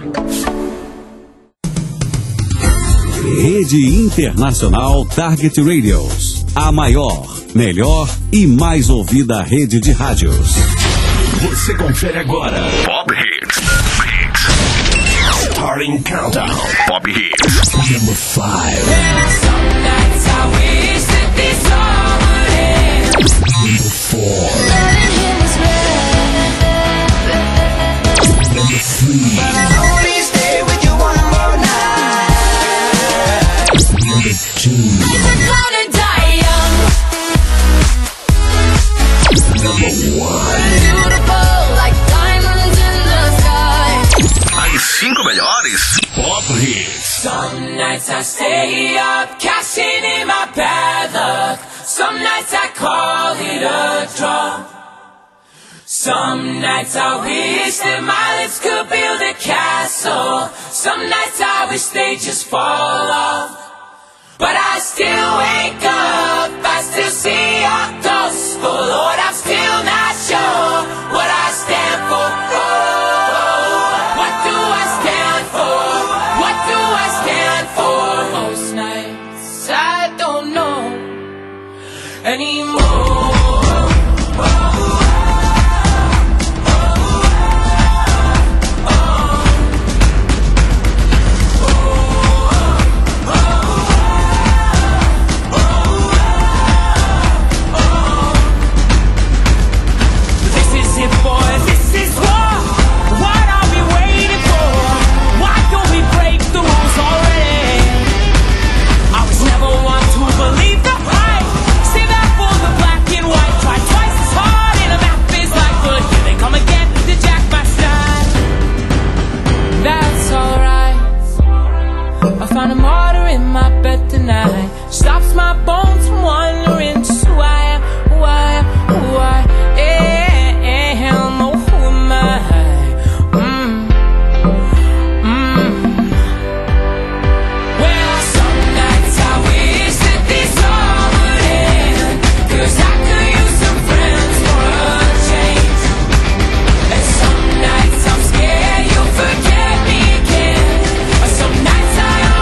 Rede Internacional Target Radios. A maior, melhor e mais ouvida rede de rádios. Você confere agora Pop Hits. Starting Countdown. Pop Hits. Number 5. Number 4. Number 3. Number 2. Number 1. As 5 melhores Pop Hits. Some nights I stay up, cashing in my bad luck. Some nights I call it a draw. Some nights I wish that my lips could build a castle. Some nights I wish they just fall off. But I still wake up, I still see your gospel. Lord, I'm still not sure what I stand for. What do I stand for? What do I stand for? Most nights I don't know anymore. Found a martyr in my bed tonight. Stops my bones from wandering. Just who I am, who I am, who I am. Oh, who am I? Well, some nights I wish that this all would end, 'cause I could use some friends for a change. And some nights I'm scared you'll forget me again. But some nights I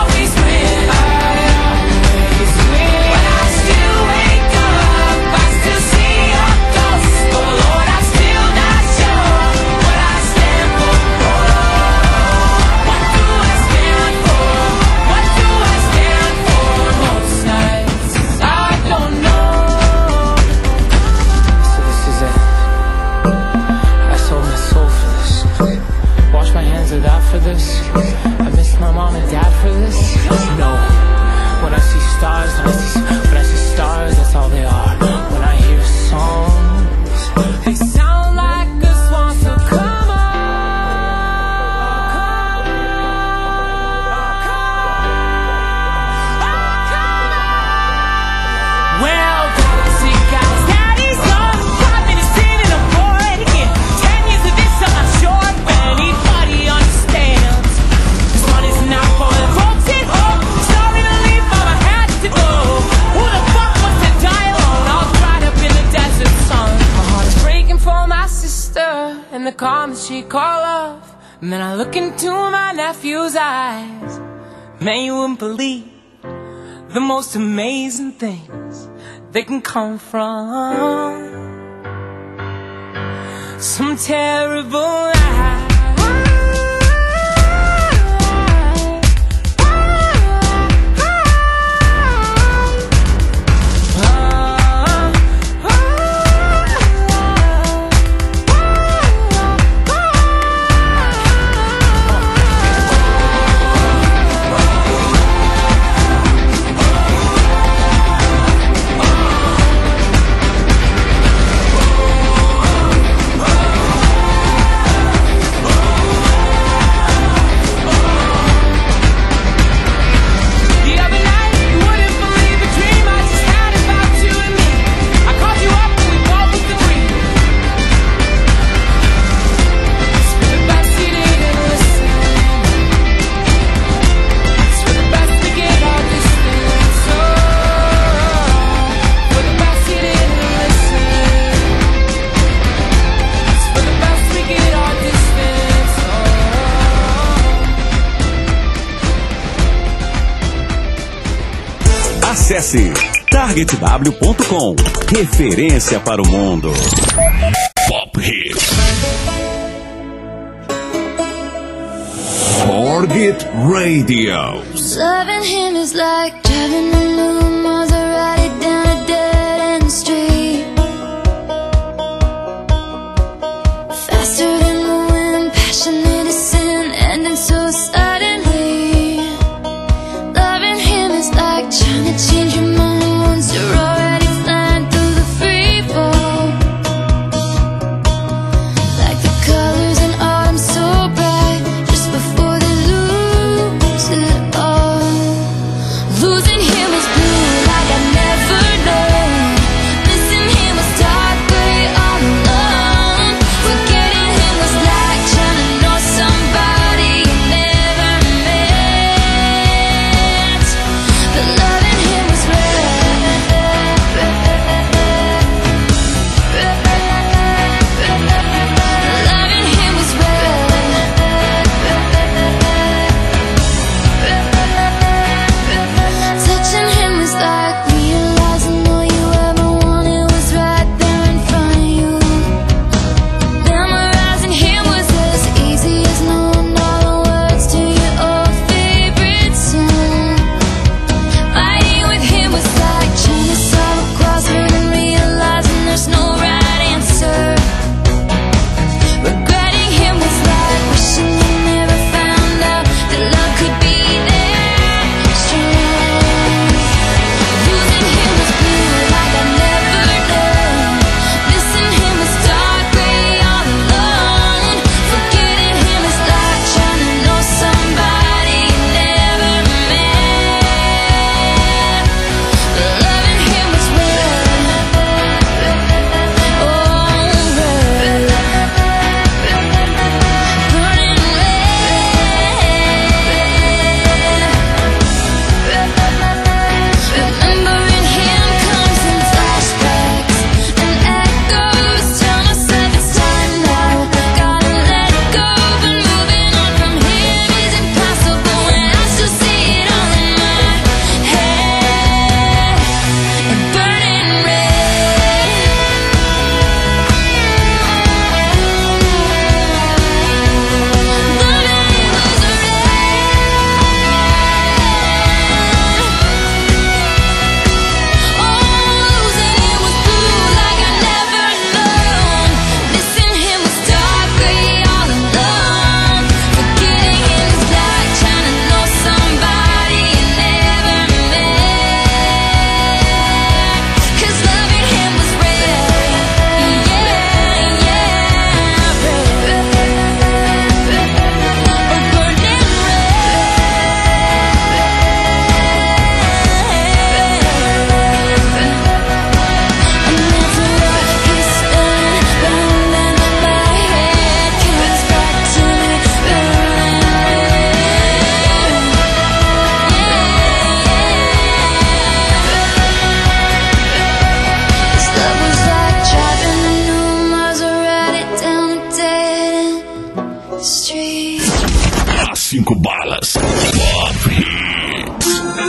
for this. I miss my mom and dad for this. No, when I see stars, when I see stars, that's all they are. When I hear songs, they sound like a swan, so come on. Well, see guys, daddy's gone. 5 minutes in and I'm bored again. 10 years of this, I'm not sure if anybody understands. This one is not for the folks at home. Sorry to leave, but I had to go. Who the fuck wants to die alone? All dried up in the desert sun. My heart is breaking for my sister and the comments she called off. And then I look into my nephew's eyes. Man, you wouldn't believe the most amazing things they can come from some terrible lies. Acesse targetw.com. Referência para o mundo. Pop Hits. Target Radio. Loving him is like driving a new Maserati down a dead-end street. Faster than the wind, passionate as sin, ending so suddenly. Loving him is like trying to change your mind once you're already flying through the free fall. Like the colors in autumn so bright, just before they lose it all. Losing him was blue like I never known. Missing him was dark gray all alone. Forgetting him was like trying to know somebody you never met. But loving him was red. Loving him was red. Touching him was like realizing all you ever wanted was right there in front of you. Memorizing him was as easy as knowing all the words to your old favorite song. Fighting with him was like trying to solve a crossword and realizing there's no right answer. Regretting him was like wishing you never found out that love could be that strong. Losing him was blue like I never known. Missing him was dark gray all alone. Forgetting him is like trying to know somebody you never met. But loving him was red. Oh, red. Burning red. Remembering him comes in flashbacks and echoes. Tell myself it's time now. Gotta let go, but moving on from him is impossible. And I still see it all in my head. And burning red. Loving him was red. Oh, losing him was blue like I never known. Missing him was dark gray all alone. Forgetting him is like trying to know somebody you never met. 'Cause loving him was red. Yeah, yeah, red. Oh, burning red. And that's what he's done, running my head comes back to me, burning This love was like driving a new Maserati down a dead-end street. As 5 balas. Pop Hits.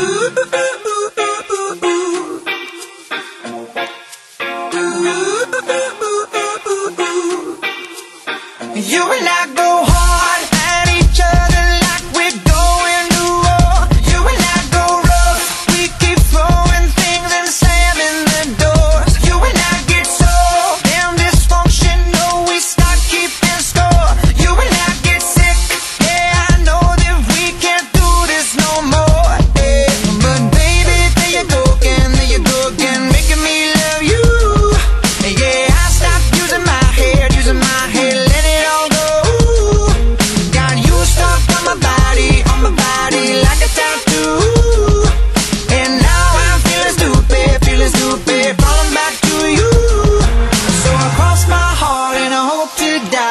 You and I go hard at each other like we're going to war. You and I go rough, we keep throwing things and slamming the doors. You and I get so damn dysfunctional, we start keeping score. You and I get sick, yeah, I know that we can't do this no more. Yeah. But baby, there you go again, making me love you. Yeah, I stopped using my head, let it all go. Got you stuck on my body like a tattoo. And now I'm feeling stupid, falling back to you. So I cross my heart and I hope to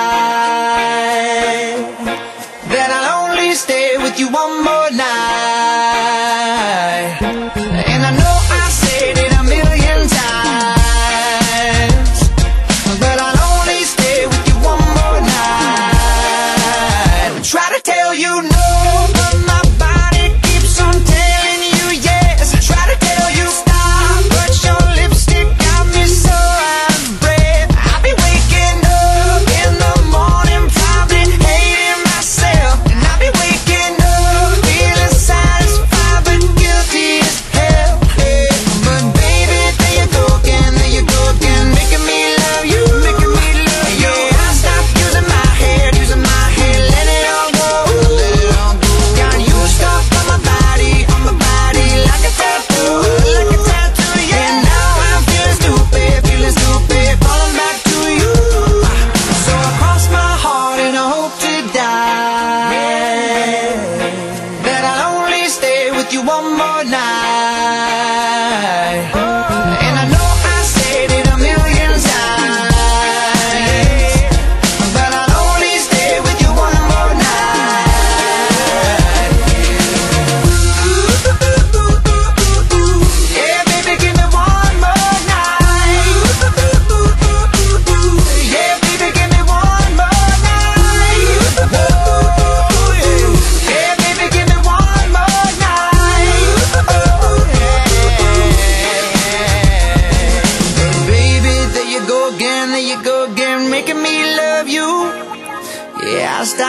die that I'll only stay with you one more night. And I know I said it a million times, but I'll only stay with you one more night. Try to tell you no, but my body keeps on telling you yes. Try to tell you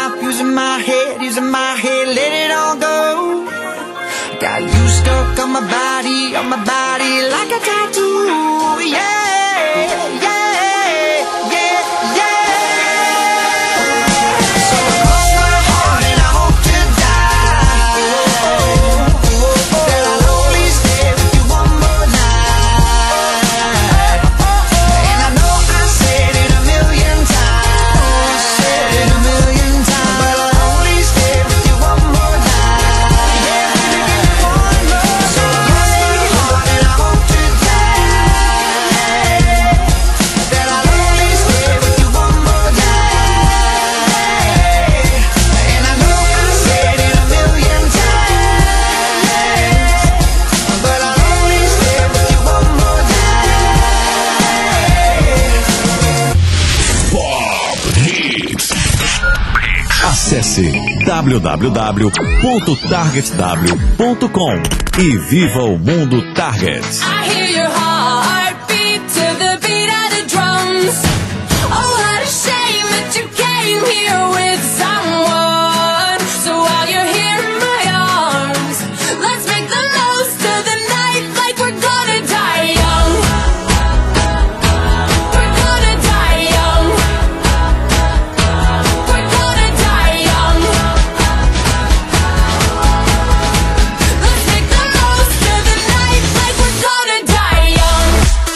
mouth, using my head, let it all go. Got you stuck on my body like a tattoo. Yeah, yeah, yeah, yeah. So cross my heart and I hope to die that I'll only stay with you one more night. And I know I said it a million times, but I'll only stay with you one more night. Yeah, baby, give me one more. So cross my heart and I hope to die that I'll only stay with you one more night. And I know I said it a million times, but I'll only stay with you one more night. Pop Hits. Acesse www.targetw.com e viva o mundo Target. I hear your heart beat to the beat of the drums. Oh, what a shame that you came here with someone. So while you're here in my arms, let's make the most of the night like we're gonna die young. We're gonna die young. We're gonna die young. Let's make the most of the night like we're gonna die young.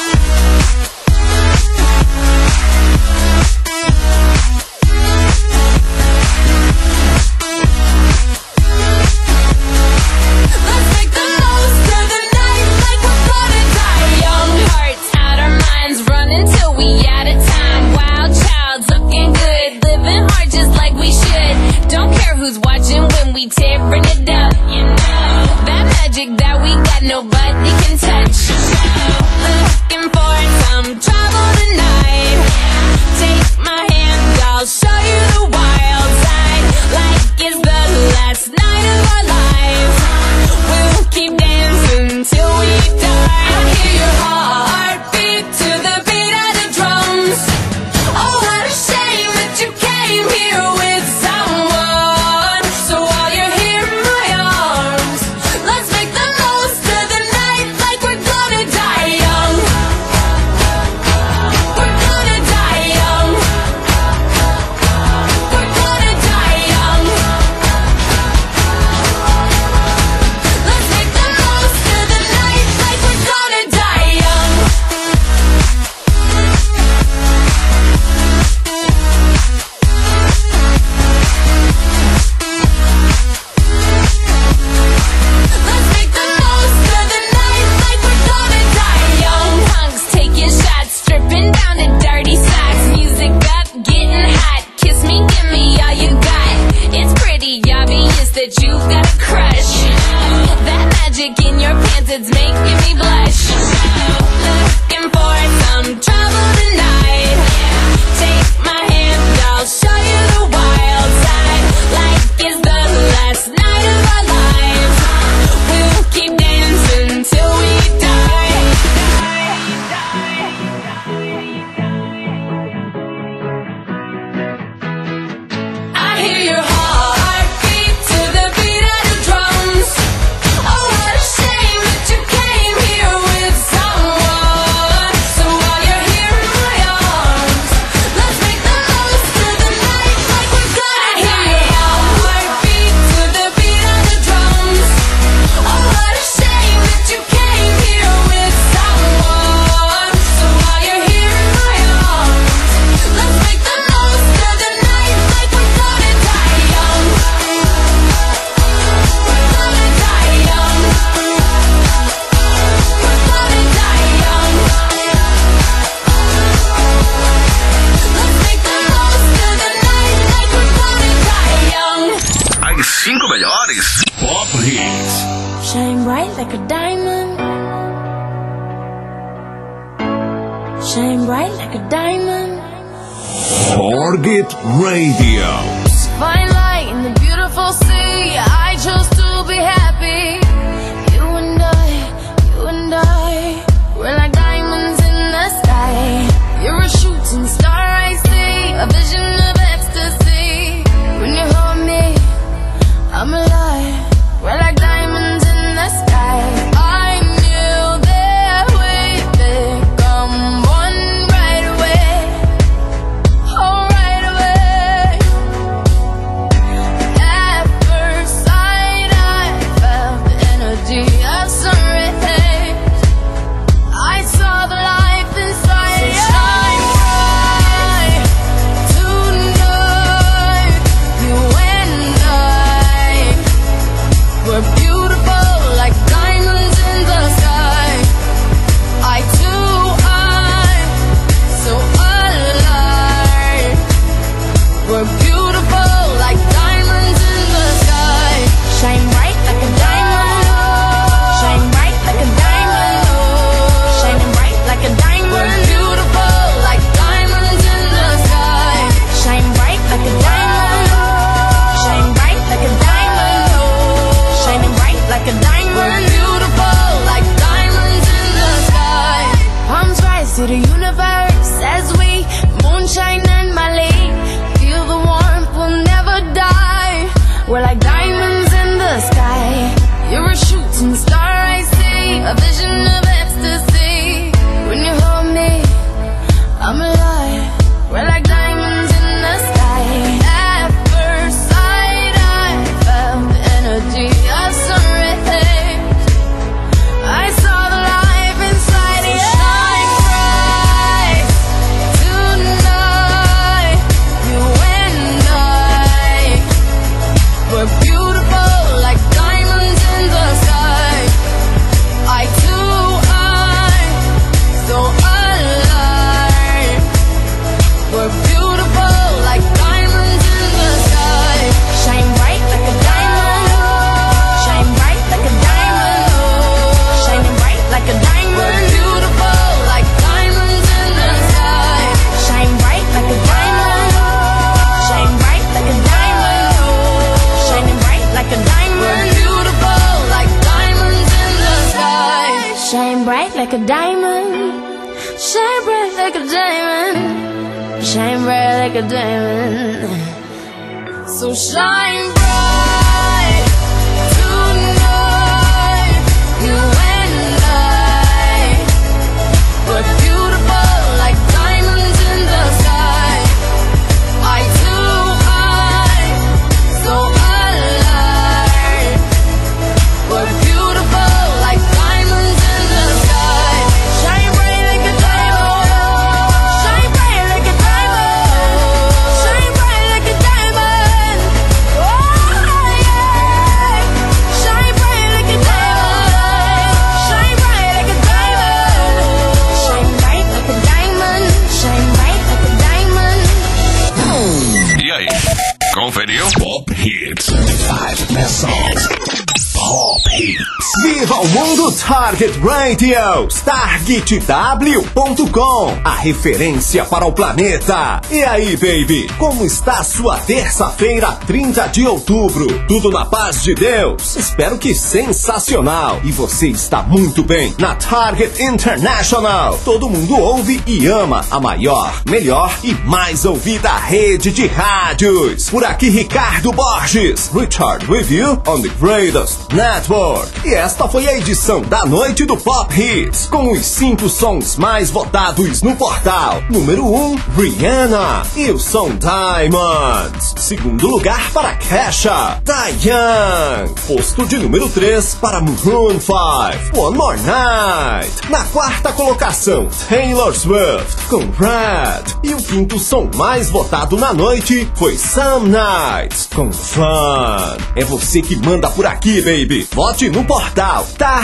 Let's make the most of the night like we're gonna die young. Hearts out our minds, running till we out of time. Wild child, looking good, living hard just like we should. Don't care who's watching when we tearing it up. You know that magic that we got, nobody can touch. Looking for some trouble tonight. Take my hand, I'll show you the wild side. Like it's the last night of our lives. We'll keep dancing till we die. I hear your heart beat to the beat of the drums. Oh, what a shame that you came here with someone. So while you're here in my arms, let's make the most of the night like we're gonna die young. We're gonna die young. We're gonna die young. Let's make the most of the night like we're gonna die young. Let's make the most of the night like we're gonna die young. Punks taking shots, stripping down to dirty socks. Music up, getting hot. Kiss me, give me all you got. It's pretty obvious that you've got a crush. That magic in your pants, it's making me blush. Looking for some trouble tonight. Take my hand, I'll show you the wild side. Like it's the last night of our lives. We'll keep dancing till we die. I hear your heart beat to the beat of the drums. Oh, what a shame that you came here with someone. So while you're here in my arms, let's make the most of the night like we're gonna die young. I hear your heart beat to the beat of the drums. Oh, what a shame that you came here with someone. So while you're here in my arms, let's make the most of the night like we're gonna die young. We're gonna die young. We're gonna die young. Let's make the most of the night like we're gonna die young. As 5 melhores. Pop Hits. Shine bright like a diamond. Shine bright like a diamond. Target Radio. Fine light in the beautiful sea. I chose to be happy. You and I, we're like diamonds in the sky. You're a shooting star, I see. A vision of ecstasy. When you like a diamond. Shine bright like a diamond. Shine bright like a diamond. So shine bright tonight. You and I were beautiful like diamonds in the sky. Eye to eye, so alive. We're beautiful like diamonds in the sky. Shine bright like a diamond. Shine bright like a diamond. Shine bright like a diamond. Oh yeah. Shine bright like a diamond. Shine bright like a diamond. Shine bright like a diamond. Shine bright like a diamond. E aí, conferiu? Pop Hits. 5 best songs. Pop Hits. Viva o mundo Target Radio! TargetW.com, a referência para o planeta. E aí, baby, como está sua terça-feira, 30 de outubro? Tudo na paz de Deus? Espero que sensacional. E você está muito bem na Target International. Todo mundo ouve e ama a maior, melhor e mais ouvida rede de rádios. Por aqui, Ricardo Borges. Richard with you on the greatest network. E esta foi a edição da noite do Pop Hits, com os 5 sons mais votados no portal. Número 1, Rihanna e o som Diamonds. Segundo lugar para Kesha, Diane. Posto de número 3 para Maroon 5, One More Night. Na quarta colocação, Taylor Swift com Red. E o quinto som mais votado na noite foi Some Nights com Fun. É você que manda por aqui, baby. Vote no portal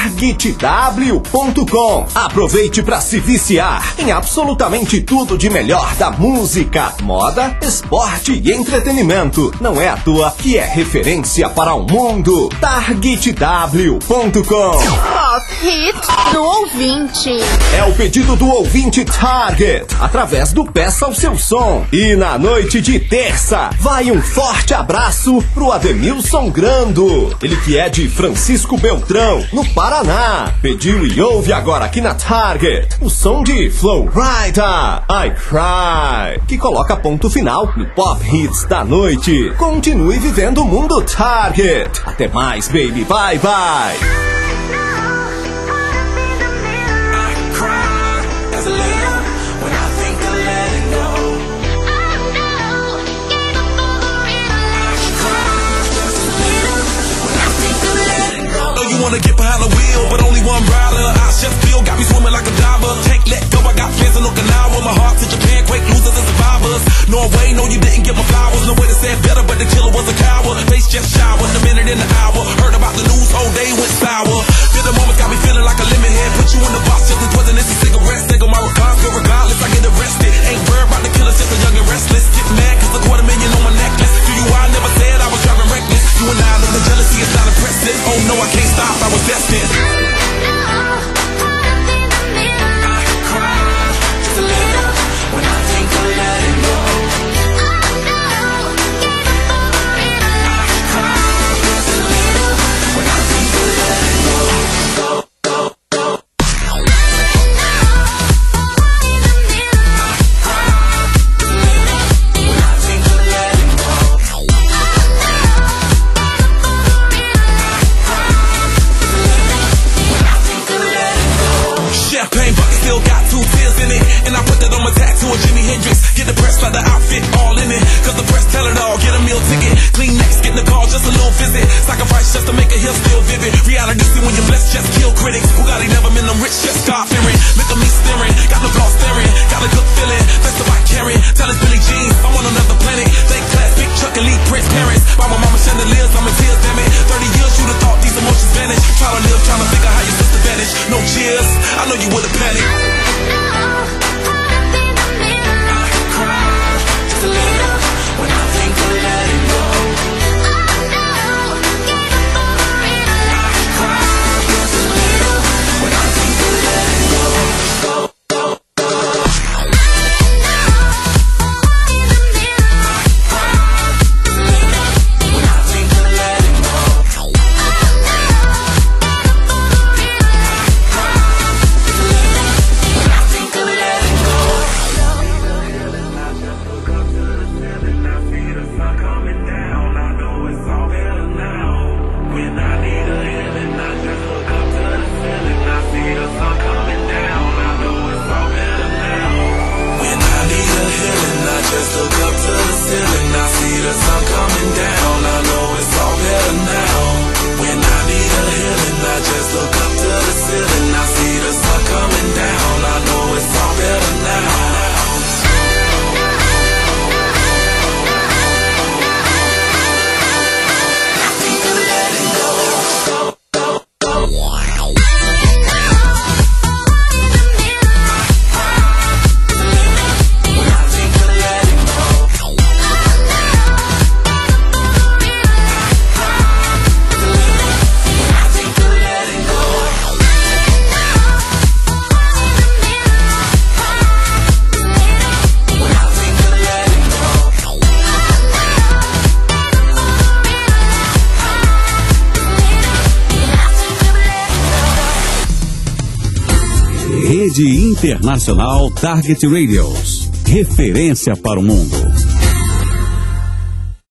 TargetW.com. Aproveite para se viciar em absolutamente tudo de melhor da música, moda, esporte e entretenimento. Não é à toa que é referência para o mundo. TargetW.com. Pop Hits do ouvinte. É o pedido do ouvinte Target, através do Peça o Seu Som. E na noite de terça, vai um forte abraço pro Ademilson Grando. Ele que é de Francisco Beltrão, no Paraná. Pediu e ouve agora aqui na Target o som de Flow Rida, I Cry, que coloca ponto final no Pop Hits da noite. Continue vivendo o mundo Target. Até mais, baby. Bye, bye. You wanna get behind the wheel, but only one rider. I just feel got me swimming like a diver. Take, let go, I got plans in Okinawa. My heart to Japan, quake losers and survivors. Norway, no, you didn't get my flowers. No way to say it better, but the killer was a coward. Face just showered, a minute in the hour. Heard about the news, whole day went sour. Feel the moment got me feeling like a lemon head. Put you in the box, just as wasn't this a cigarette. Single my response, but regardless, I get arrested. Ain't worried about the killer, just a young and restless. Get mad, cause $250,000 on my necklace. To you, I never said I was driving reckless. You and I know the jealousy is not impressive. Oh no, I can't stop, I was destined. Rede Internacional Target Radios. Referência para o mundo.